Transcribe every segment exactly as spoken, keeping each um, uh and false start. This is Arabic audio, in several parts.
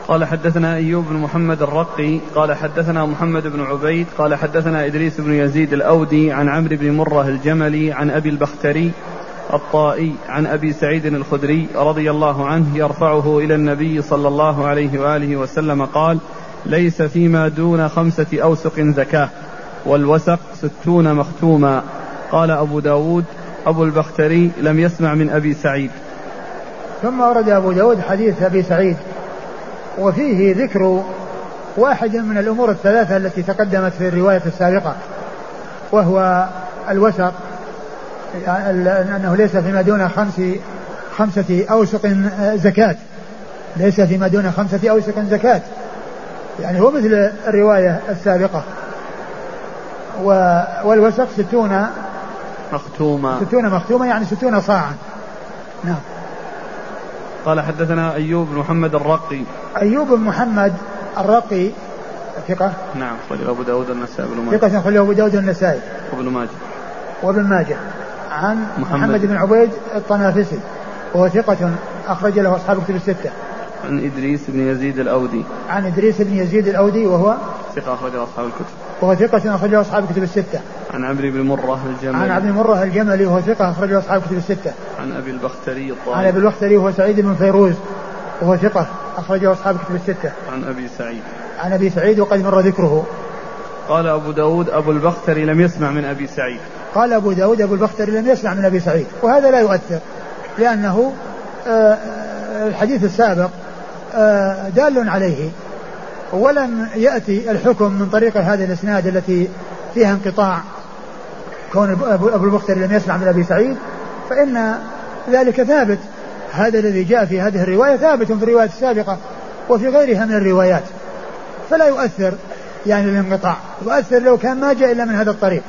قال حدثنا أيوب بن محمد الرقي قال حدثنا محمد بن عبيد قال حدثنا إدريس بن يزيد الأودي عن عمرو بن مرة الجملي عن أبي البختري الطائي عن أبي سعيد الخدري رضي الله عنه يرفعه إلى النبي صلى الله عليه وآله وسلم قال: ليس فيما دون خمسة أوسق زكاة، والوسق ستون مختوما. قال أبو داود: أبو البختري لم يسمع من أبي سعيد. ثم ورد أبو داود حديث أبي سعيد وفيه ذكر واحد من الأمور الثلاثة التي تقدمت في الرواية السابقة، وهو الوسق، أنه ليس فيما دون خمس خمسة أوسق زكاة، ليس فيما دون خمسة أوسق زكاة، يعني هو مثل الرواية السابقة. والوسق ستون مختومة ستون مختومة يعني ستون صاعا. نعم. قال حدثنا أيوب بن محمد الرقي. أيوب بن محمد الرقي ثقة. نعم. خرج أبو داود النسائي وابن ماجه. ثقة خرج أبو داود النسائي وابن ماجه. وابن ماجه. عن محمد, محمد بن عبيد الطنافسي وهو ثقة أخرج له أصحاب الكتب الستة. عن إدريس بن يزيد الأودي. عن إدريس بن يزيد الأودي وهو ثقة أخرج له أصحاب الكتب. وهو ثقة أخرج له أصحاب الكتب الستة. عن عمرو بن مرة الجملي. عن عمرو بن مرة الجملي وهو ثقة أخرج له أصحاب الكتب الستة. عن أبي البختري الطائي. عن أبي البختري وهو سعيد بن فيروز وهو ثقة أخرج له أصحاب الكتب الستة. عن أبي سعيد. عن أبي سعيد وقد مر ذكره. قال أبو داود: أبو البختري لم يسمع من أبي سعيد. قال أبو داود: أبو البختري لم يسمع من أبي سعيد، وهذا لا يؤثر، لأنه الحديث السابق دال عليه، ولم يأتي الحكم من طريق هذا الإسناد التي فيها انقطاع كون أبو البختري لم يسمع من أبي سعيد، فإن ذلك ثابت. هذا الذي جاء في هذه الرواية ثابت في الرواية السابقة وفي غيرها من الروايات، فلا يؤثر يعني الانقطاع، يؤثر لو كان ما جاء إلا من هذا الطريق،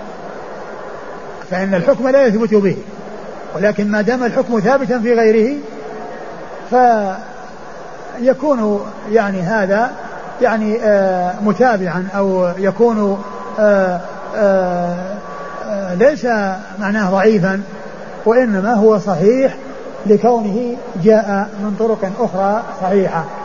فإن الحكم لا يثبت به، ولكن ما دام الحكم ثابتا في غيره فيكون يعني هذا يعني آه متابعا، أو يكون آه آه آه ليس معناه ضعيفا، وإنما هو صحيح لكونه جاء من طرق أخرى صحيحة.